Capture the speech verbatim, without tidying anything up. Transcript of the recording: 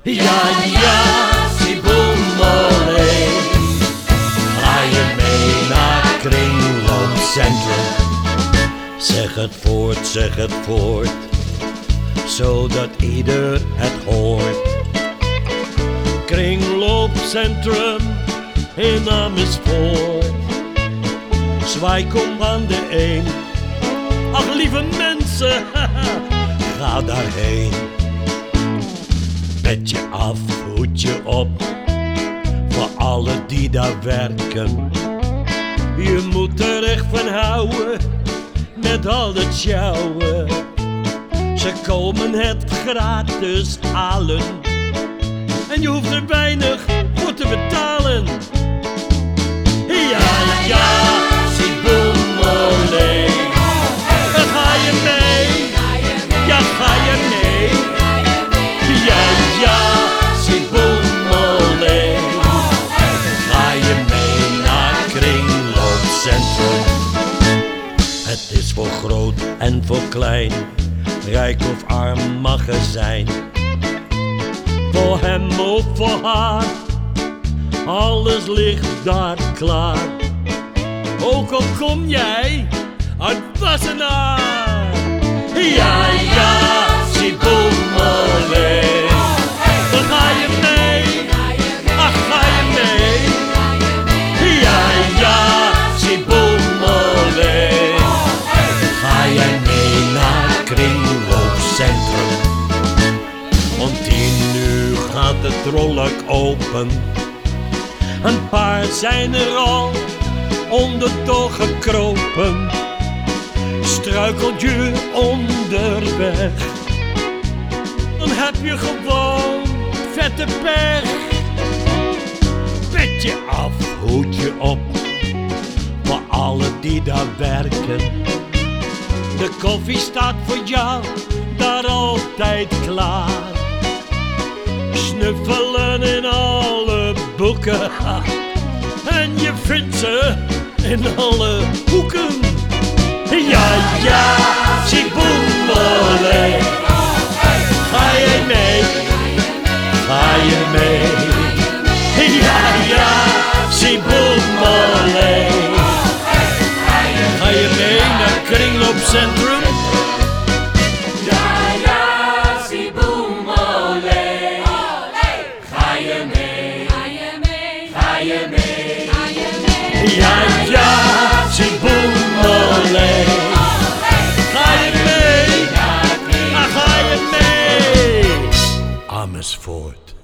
Ja, ja, Ciboemole. Ga je mee naar kringloopcentrum? Zeg het voort, zeg het voort, zodat ieder het hoort. Kringloopcentrum in Amersfoort. Zwaai, kom aan de een. Ach, lieve mensen, ga daarheen. Petje af, hoedje op, voor alle die daar werken. Je moet er echt van houden, met al dat sjouwen. Ze komen het gratis halen, en je hoeft er weinig voor te betalen. Ja, ja, Ciboemole. Ga je mee? Ja, ga je mee? Ja, ja, Ciboemole. Ga je mee naar kringloopcentrum? Het is voor groot en voor klein, rijk of arm magazijn. Voor hem of voor haar, alles ligt daar klaar. Ook al kom jij uit Wassenaar. Ja, ja, Ciboemole. Dan ga je mee, ach, ga je mee? Ja, ja, Ciboemole. Ga jij mee naar kringloopcentrum? Om tien uur gaat het rolluik open. Een paar zijn er al onderdoor gekropen. Struikelt je onderweg, dan heb je gewoon vette pech. Petje af, hoedje op, voor alle die daar werken. De koffie staat voor jou daar altijd klaar. Snuffelen in alle boeken, en je vindt ze in alle hoeken. Ja, ja, Ciboemole. Ga je mee? Ga je mee? Ja, ja, Ciboemole. Ga je mee naar kringloopcentrum? Ja, ja, Ciboemole. Ga je mee? Ga je mee? Ga je mee? Ja, ja, Ciboemole. Ga je mee? Ah, ga je mee? Amersfoort.